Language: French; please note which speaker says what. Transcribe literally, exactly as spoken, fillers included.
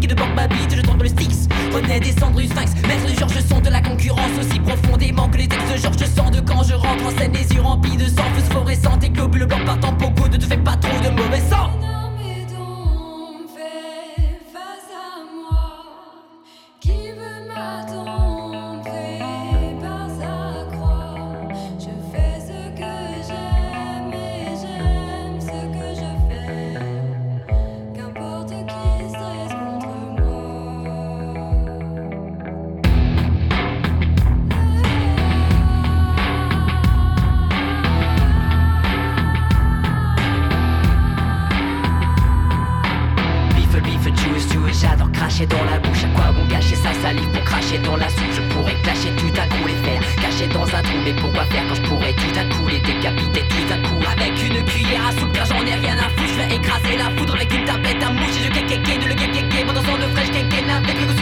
Speaker 1: et de bord ma bite, je tombe le Styx. Renaît des cendres du sphinx, maître du genre, je sens de la concurrence aussi profondément que les textes de Georges. Je sens de quand je rentre en scène, les yeux remplis de sang phosphorescente et globules blancs partant beaucoup. Ne te fais pas trop de mauvais sang.
Speaker 2: J'adore cracher dans la bouche, à quoi bon gâcher sa salive pour cracher dans la soupe. Je pourrais clasher tout à coup les faire cacher dans un trou, mais pourquoi faire quand je pourrais tout à coup les décapiter tout à coup avec une cuillère à soupe, car j'en ai rien à foutre. Je vais écraser la foudre avec une tablette à mouche et je kékéké de le kékéké, bon dans son de fraîche kéké avec le